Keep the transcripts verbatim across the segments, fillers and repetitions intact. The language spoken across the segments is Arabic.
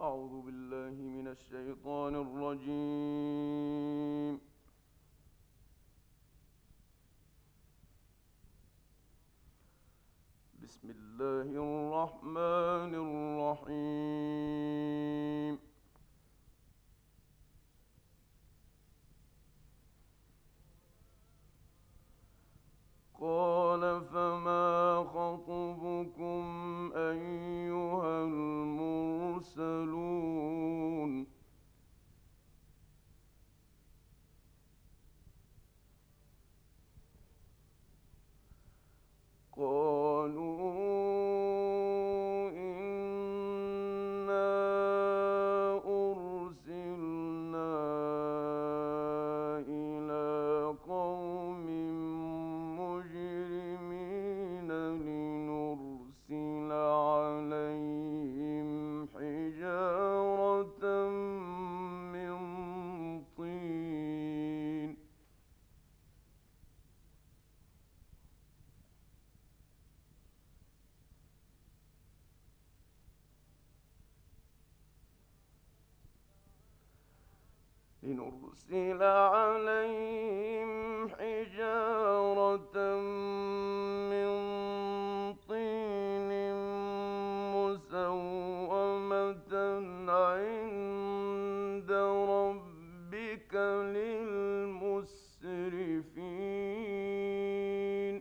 أعوذ بالله من الشيطان الرجيم. بسم الله الرحمن الرحيم. قال فما خطبكم أيها المرسلون. قالوا إنا أرسلنا إلى قوم مجرمين لنرسل عليهم حجارة من طين. لنرسل عليهم حجارة من طين مسومة عند ربك للمسرفين.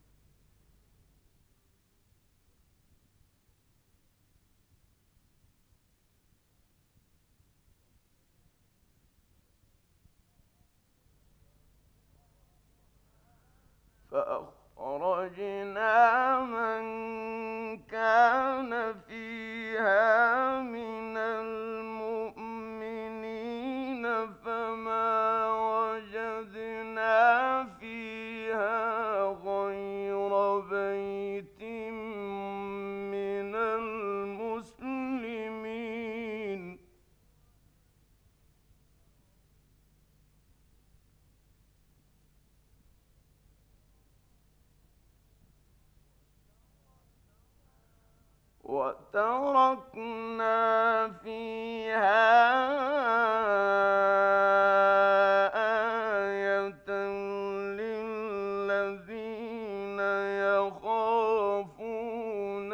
فأخرجنا من كان فيها من المؤمنين فما وجدنا فيها غير بيت من المسلمين. وتركنا فيها آية للذين يخافون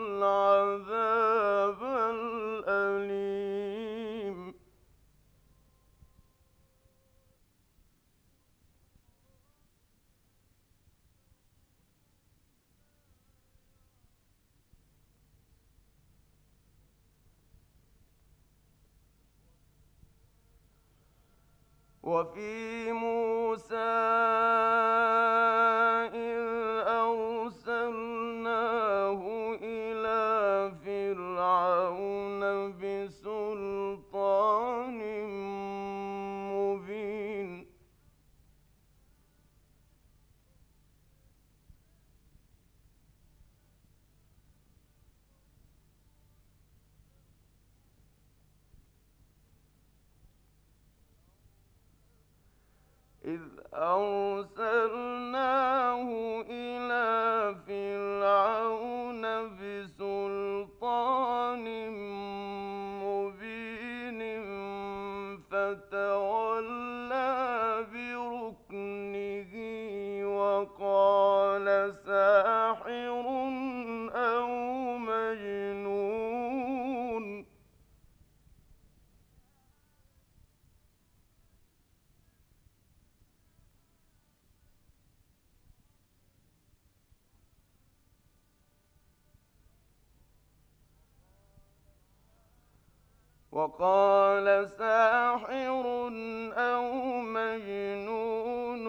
العذاب الأليم. وفي موسى إذ أرسلناه إلى فرعون بسلطان مبين. إذ أرسلناه إلى فرعون بسلطان مبين فتولى بركنه وقال ساحر أو مجنون. وقال ساحر أو مجنون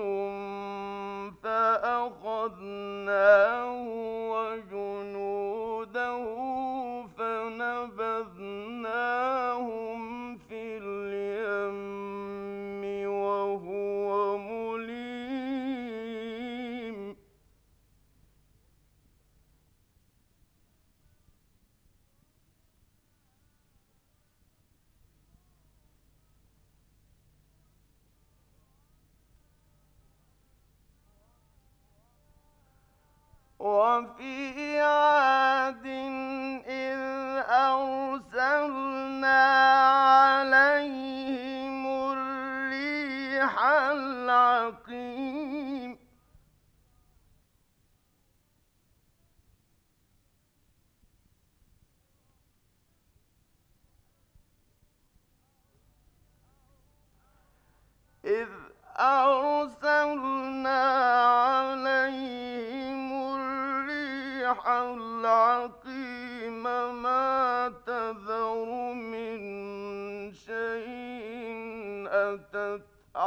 فأخذناه وجنوده فنبذناهم في اليم وهو مليم. وفي عاد إذ أرسلنا عليهم الريح العقيم إذ أرسلنا عليهم الريح العقيم ما تذر من شيء أتت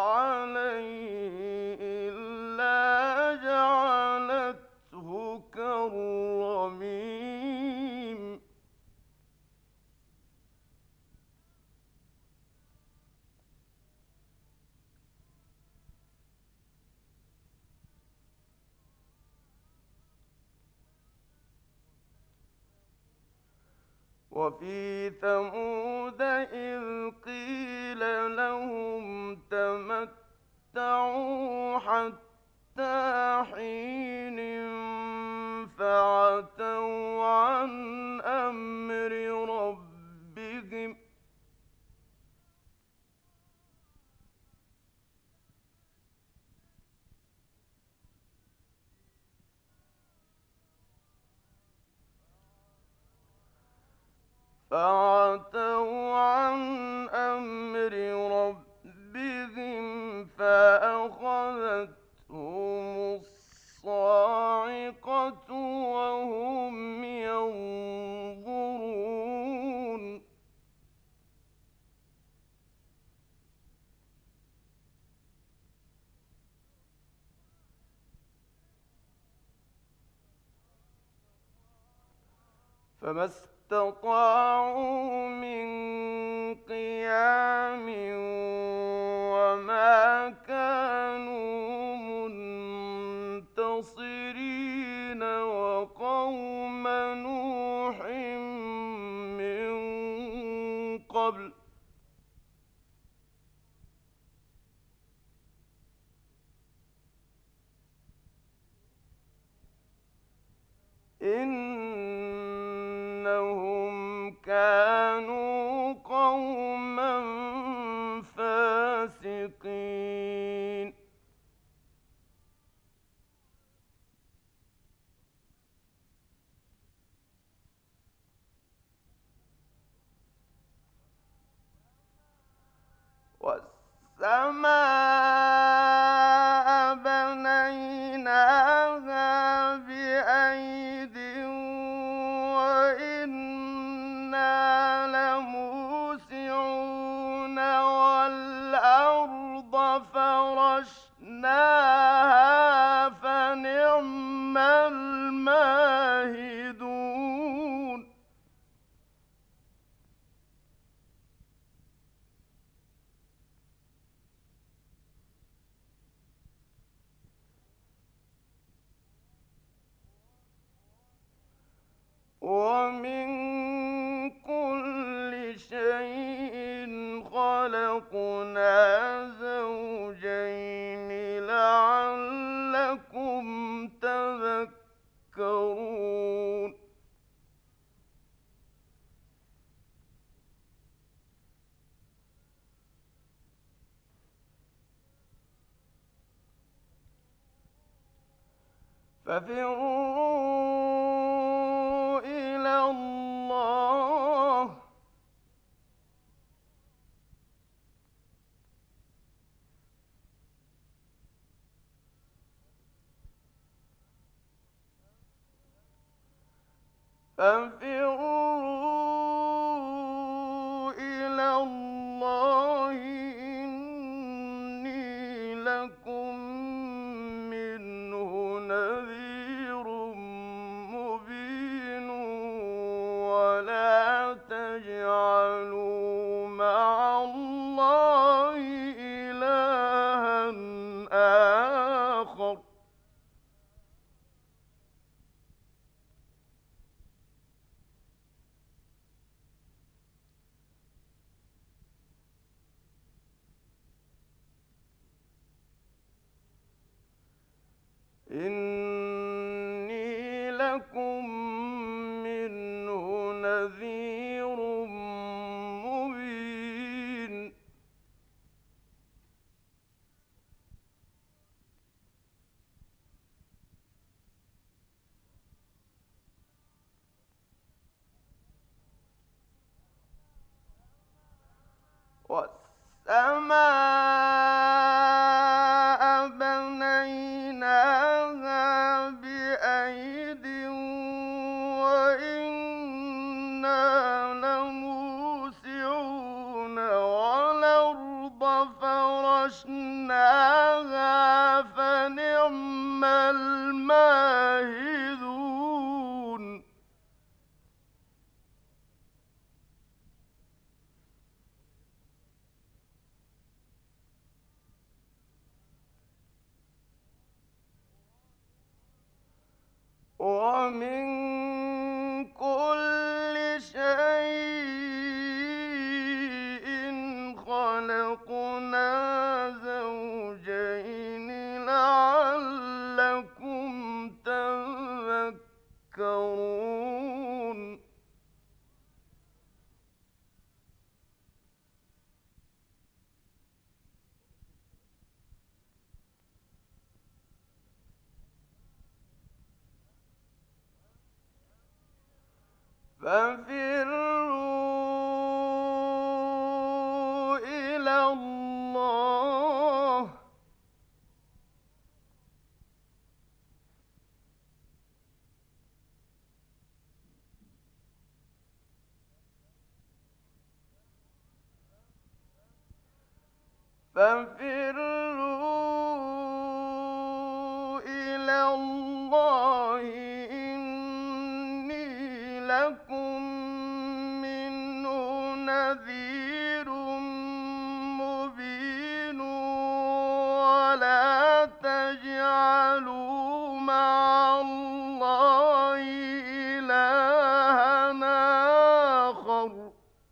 عليه إلا جعلته كالرميم وفي ثمود إذ قيل لهم تمتعوا حتى حين فعتوا عن أمر ربهم فعتوا عن أمر ربهم فأخذتهم الصاعقة وهم ينظرون فما استطاعوا من قيام وما كانوا منتصرين وقوم نوح من قبل إنهم كانوا قوما فاسقين والسماء بنيناها بأيد وإنا لموسعون والأرض فرشناها فنعم الماهدون ومن كل شيء خلقنا زوجين لعلكم تذكرون ففروا إلى الله فانفروا إلى الله إني لكم منه نذير مبين ولا تجعلوا مع الله إلها آخر إني لكم منه نذير ومن كل شيء خلقنا زوجين لعلكم تذكرون ففروا إلى الله ففروا إلى الله إني لكم منه نذير مبين ولا تجعلوا مع الله إلهًا آخر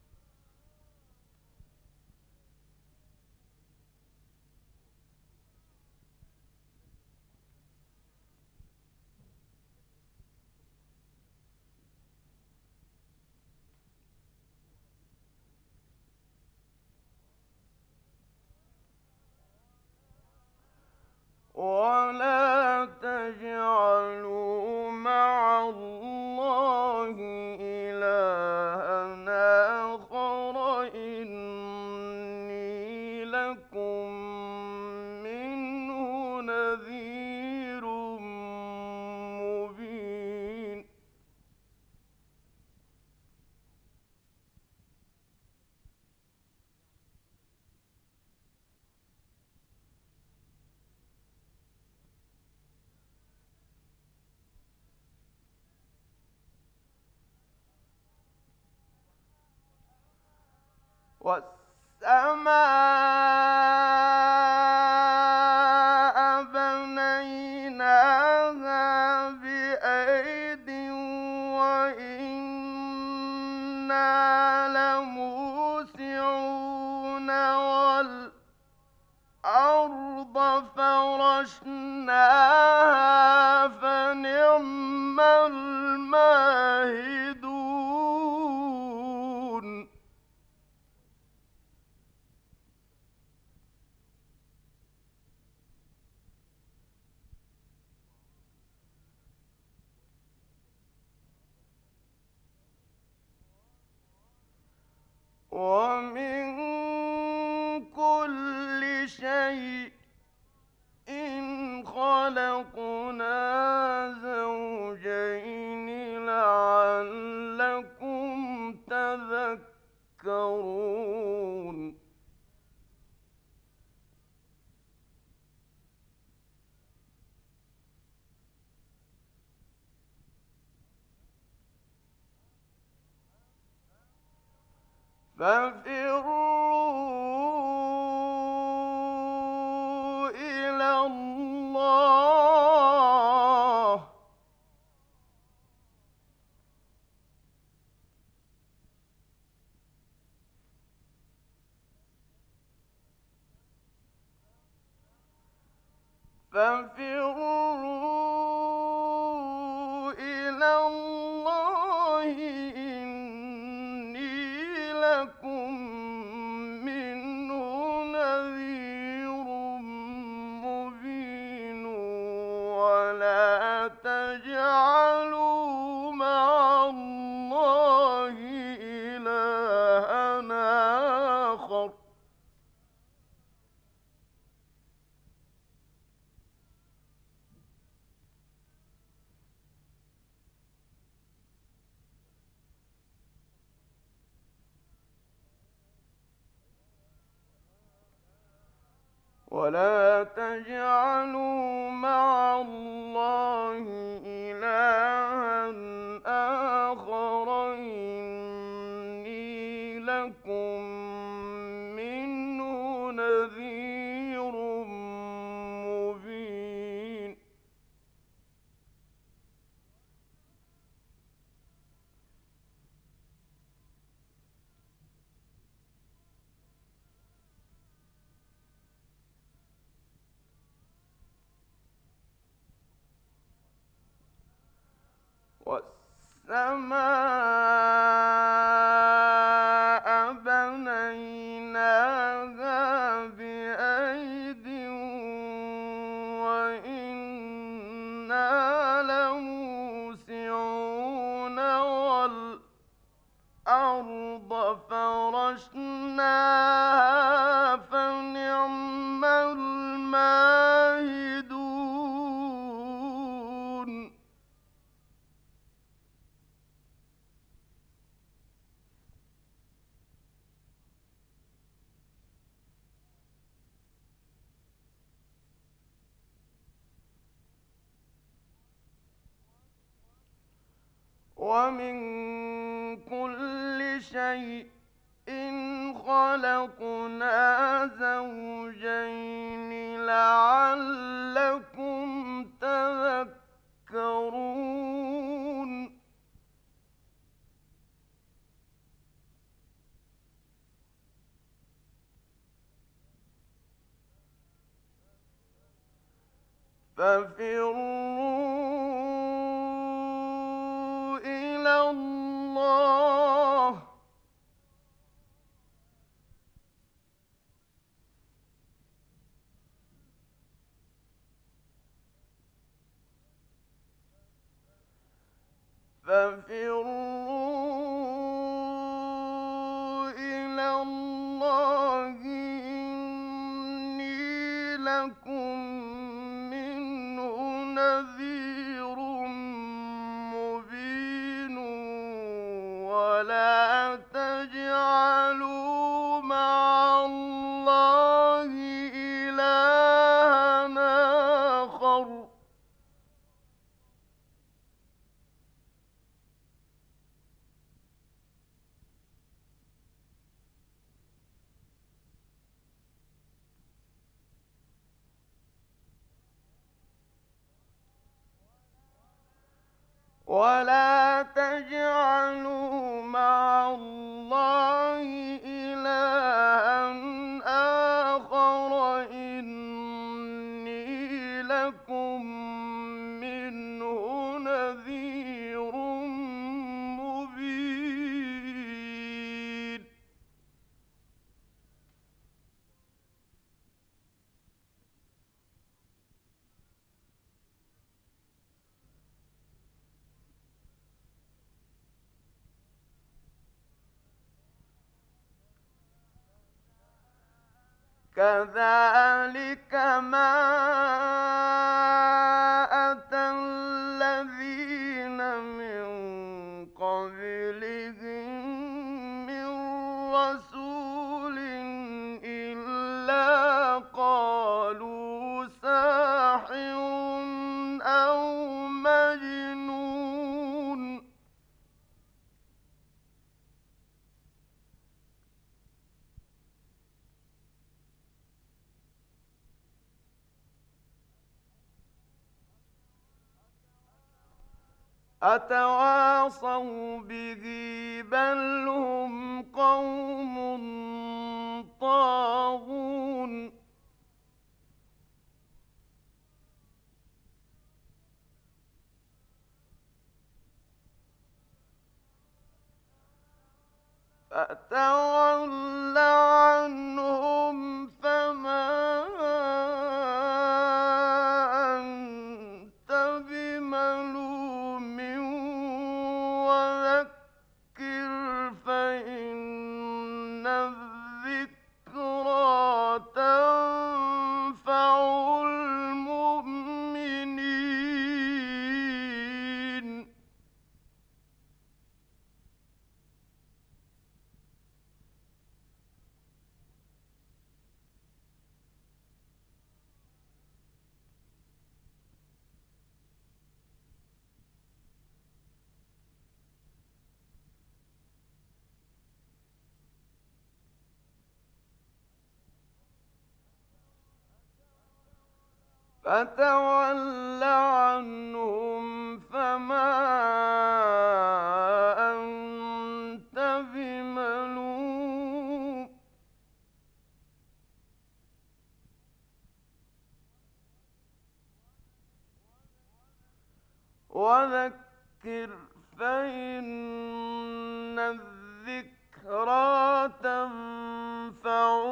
ولا تجعلوا مع الله إلهًا آخر إني لكم منه نذير مبين والسماء بنيناها بأيد وإنا لموسعون والأرض فرشناها فنعم الماهدون ومن كل شيء خلقنا زوجين لعلكم تذكرون ففروا إلى الله ففروا إلى الله إني لكم منه نذير مبين ولا تجعلوا مع الله إلهًا آخر ولا تجعلوا مع الله إلهًا آخر إني لكم منه نذير مبين وَالسَّمَاءَ بَنَيْنَاهَا بِأَيْدٍ وَإِنَّا لَمُوسِعُونَ وَالْأَرْضَ فَرَشْنَاهَا فَنِعْمَ الْمَاهِدُونَ وَمِن كُلِّ شَيْءٍ خَلَقْنَا زَوْجَيْنِ لَعَلَّكُمْ تَذَكَّرُونَ فَفِرُّوا إِلَى اللَّهِ فَفِرُّوا إِلَى اللَّهِ إِنِّي لَكُم مِّنْهُ نَذِيرٌ مُّبِينٌ وَلَا تَجْعَلُوا مَعَ اللَّهِ إِلَٰهًا آخَرَ وَلَا تَجْعَلُوا مَعَ اللَّهِ إِلَٰهًا آخَرَ إِنِّي لَكُم مِّنْهُ نَذِيرٌ مُّبِينٌ كَذَٰلِكَ مَا أَتَى الَّذِينَ مِن قَبْلِهِم مِّن رَّسُولٍ إِلَّا قَالُوا سَاحِرٌ أَوْ مَجْنُونٌ أَتَوَاصَوْا بِهِ ۚ بَلْ هُمْ قَوْمٌ طَاغُونَ فَتَوَلَّ عَنْهُمْ فَمَا أَنتَ بِمَلُومٍ وَذَكِّرْ فَإِنَّ الذِّكْرَىٰ تَنفَعُ الْمُؤْمِنِينَ فَتَوَلَّ عَنْهُمْ فَمَا أَنتَ بِمَلُومٍ وَذَكِّرْ فإن الذكرى تنفع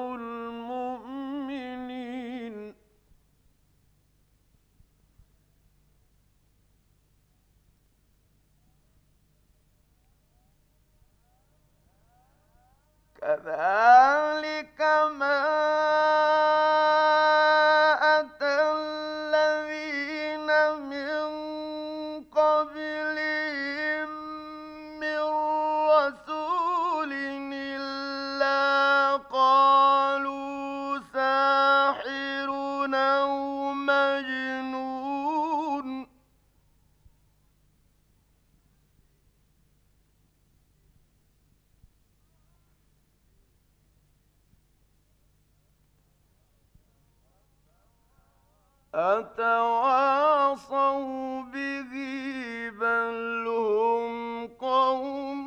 المؤمنين كذلك ما أتى الذين من قبلهم من رسول إلا قالوا ساحر أو مجنون أتواصوا به بل هم قوم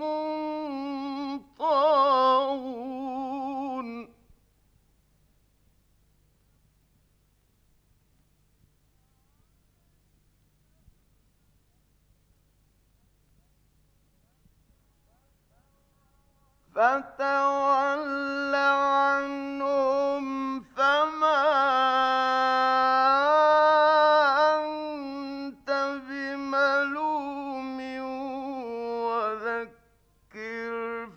طاغون فتول عنهم فما أنت بملوم وذكر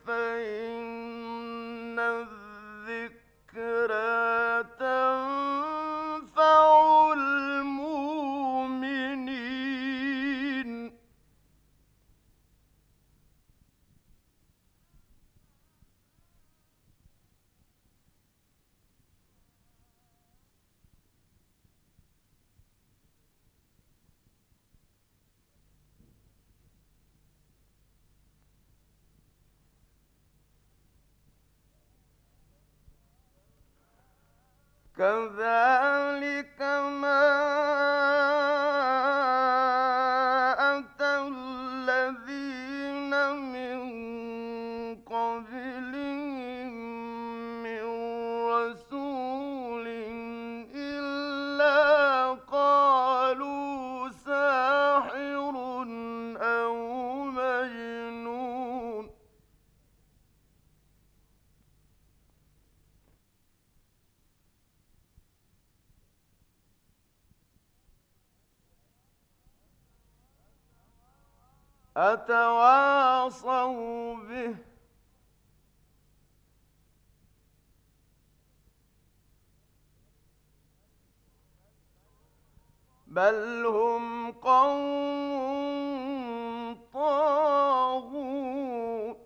فإن الذكرى تنفع المؤمنين كذلك ما أتى الذين من قبلهم من رسول إلا قالوا ساحر أو مجنون أتواصوا به بل هم قوم طاغون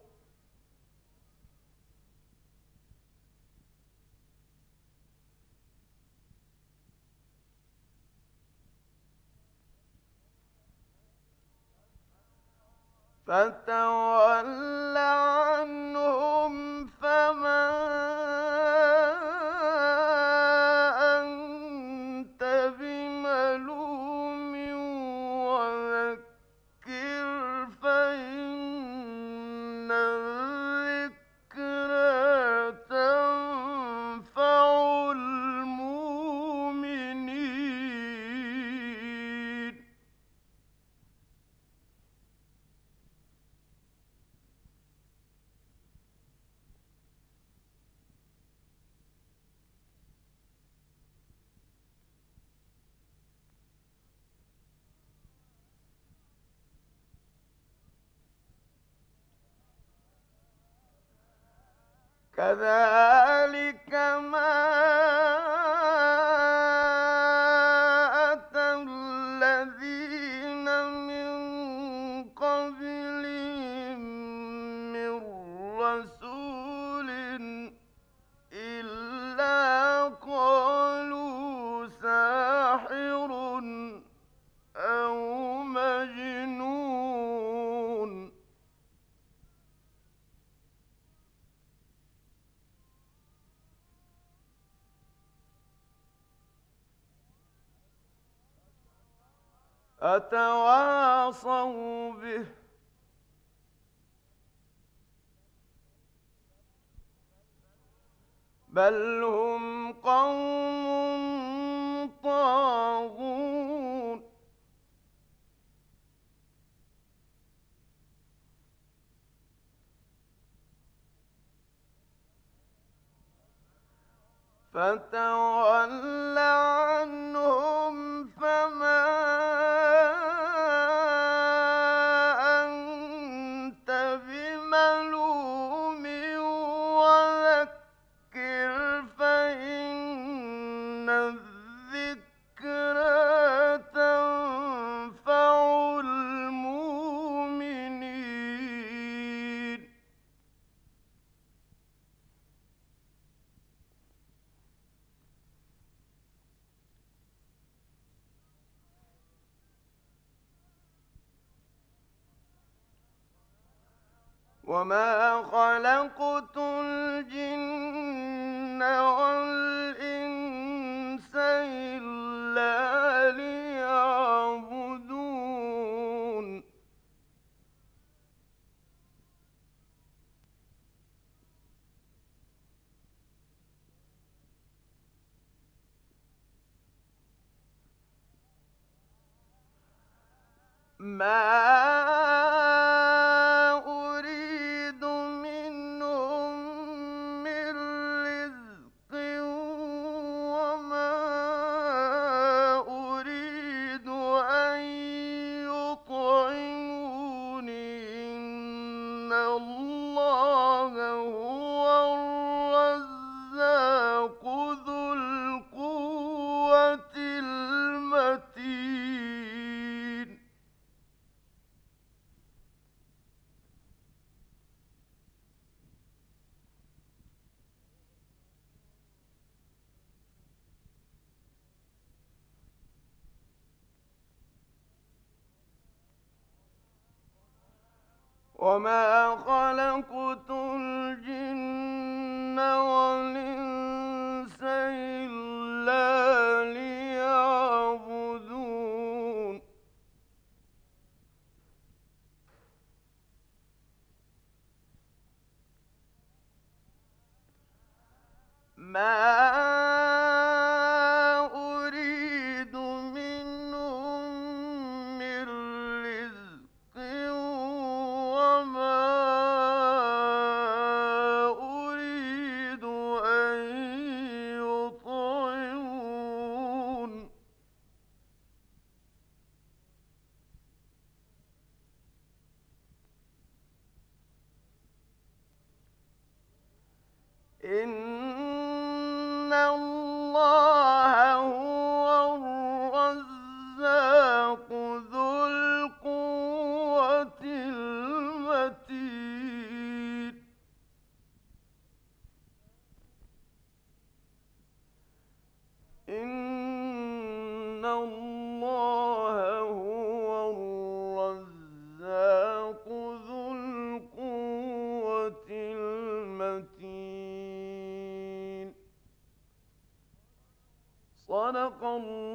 فتول عنهم فما أنت بملوم وذكر فإن الذكرى تنفع المؤمنين كذلك ما أتى الذين من قبلهم من رسول إلا قالوا ساحر أو مجنون أتواصوا به بل هم قوم طاغون فتول عنهم فما أنت بملوم وذكر فإن الذكرى تنفع المؤمنين وما خلقت الجن والإنس إلا ليعبدون ما أريد منهم من رزق وما أريد أن يطعمون إن الله هو الرزاق ذو القوة المتين وما خلقت الجن والإنس إلا ليعبدون ما أريد منهم من رزق وما أريد أن يطعمون إن الله هو الرزاق ذو القوة المتين إن الله هو الرزاق ذو القوة المتين صدق الله